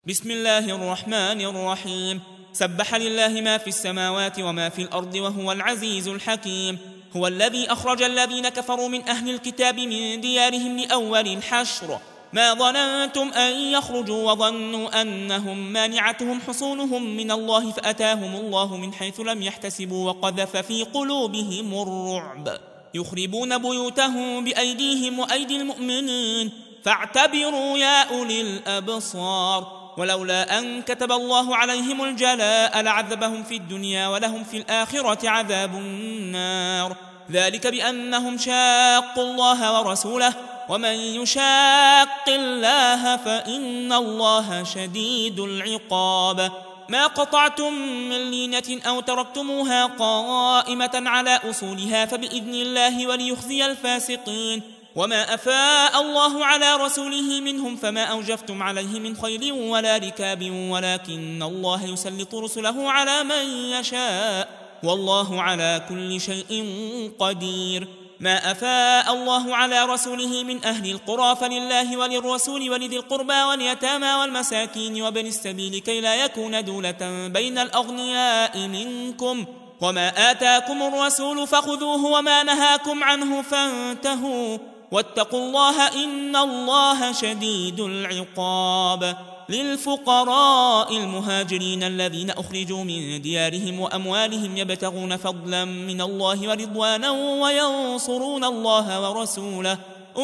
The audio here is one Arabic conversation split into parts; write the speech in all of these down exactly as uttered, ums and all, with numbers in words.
بسم الله الرحمن الرحيم. سبح لله ما في السماوات وما في الأرض وهو العزيز الحكيم. هو الذي أخرج الذين كفروا من أهل الكتاب من ديارهم لأول الحشر ما ظننتم أن يخرجوا وظنوا أنهم مانعتهم حصونهم من الله فأتاهم الله من حيث لم يحتسبوا وقذف في قلوبهم الرعب يخربون بيوتهم بأيديهم وأيدي المؤمنين فاعتبروا يا أولي الأبصار. ولولا أن كتب الله عليهم الجلاء لعذبهم في الدنيا ولهم في الآخرة عذاب النار، ذلك بأنهم شاقوا الله ورسوله ومن يشاق الله فإن الله شديد العقاب. ما قطعتم من لينة أو تركتموها قائمة على أصولها فبإذن الله وليخزي الفاسقين. وما أفاء الله على رسوله منهم فما أوجفتم عليه من خيل ولا ركاب ولكن الله يسلط رسله على من يشاء والله على كل شيء قدير. ما أفاء الله على رسوله من أهل القرى فلله وللرسول ولذي القربى واليتامى والمساكين وابن السبيل كي لا يكون دولة بين الأغنياء منكم. وما آتاكم الرسول فخذوه وما نهاكم عنه فانتهوا واتقوا الله إن الله شديد العقاب. للفقراء المهاجرين الذين أخرجوا من ديارهم وأموالهم يبتغون فضلا من الله ورضوانا وينصرون الله ورسوله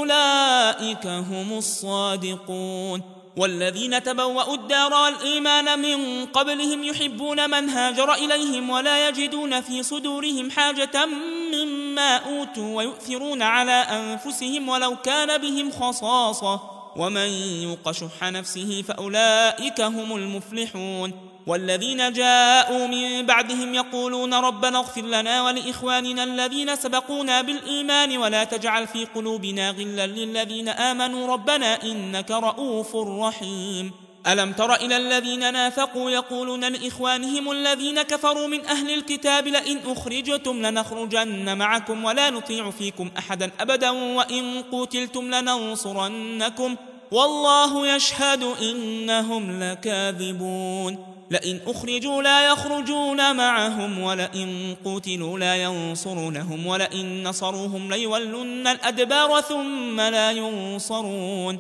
أولئك هم الصادقون. والذين تبوأوا الدار والإيمان من قبلهم يحبون من هاجر إليهم ولا يجدون في صدورهم حاجة مما أوتوا ويؤثرون على أنفسهم ولو كان بهم خصاصة ومن يوق شح نفسه فأولئك هم المفلحون. والذين جاءوا من بعدهم يقولون ربنا اغفر لنا ولإخواننا الذين سبقونا بالإيمان ولا تجعل في قلوبنا غلا للذين آمنوا ربنا إنك رؤوف رحيم. ألم تر إلى الذين نافقوا يقولون لإخوانهم الذين كفروا من أهل الكتاب لئن أخرجتم لنخرجن معكم ولا نطيع فيكم أحدا أبدا وإن قتلتم لننصرنكم والله يشهد إنهم لكاذبون. لئن أخرجوا لا يخرجون معهم ولئن قتلوا لا ينصرونهم ولئن نصروهم ليولن الأدبار ثم لا ينصرون.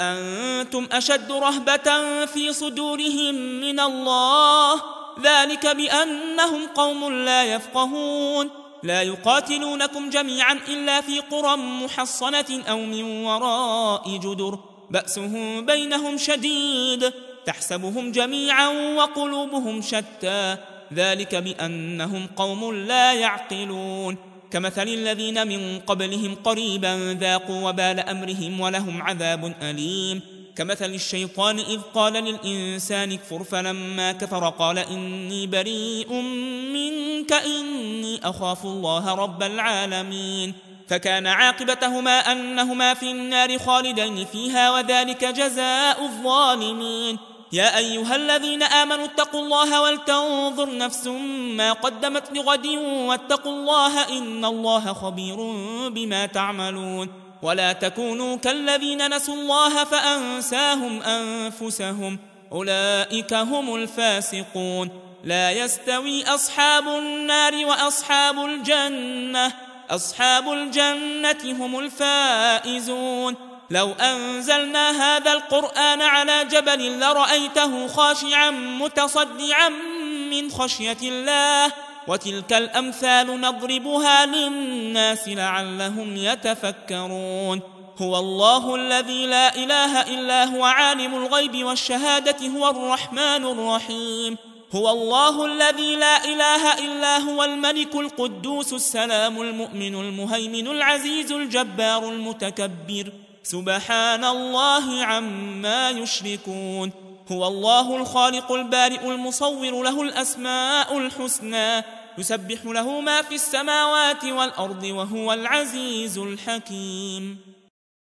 لأنتم أشد رهبة في صدورهم من الله ذلك بأنهم قوم لا يفقهون. لا يقاتلونكم جميعا إلا في قرى محصنة أو من وراء جدر بأسهم بينهم شديد تحسبهم جميعا وقلوبهم شتى ذلك بأنهم قوم لا يعقلون. كمثل الذين من قبلهم قريبا ذاقوا وبال أمرهم ولهم عذاب أليم. كمثل الشيطان إذ قال للإنسان اكفر فلما كفر قال إني بريء منك إني أخاف الله رب العالمين فكان عاقبتهما أنهما في النار خالدين فيها وذلك جزاء الظالمين. يا أيها الذين آمنوا اتقوا الله ولتنظر نفس ما قدمت لغد واتقوا الله إن الله خبير بما تعملون. ولا تكونوا كالذين نسوا الله فأنساهم أنفسهم أولئك هم الفاسقون. لا يستوي أصحاب النار وأصحاب الجنة أصحاب الجنة هم الفائزون. لو أنزلنا هذا القرآن على جبل لرأيته خاشعا متصدعا من خشية الله وتلك الأمثال نضربها للناس لعلهم يتفكرون. هو الله الذي لا إله إلا هو عالم الغيب والشهادة هو الرحمن الرحيم. هو الله الذي لا إله إلا هو الملك القدوس السلام المؤمن المهيمن العزيز الجبار المتكبر سبحان الله عما يشركون. هو الله الخالق البارئ المصور له الأسماء الحسنى يسبح له ما في السماوات والأرض وهو العزيز الحكيم.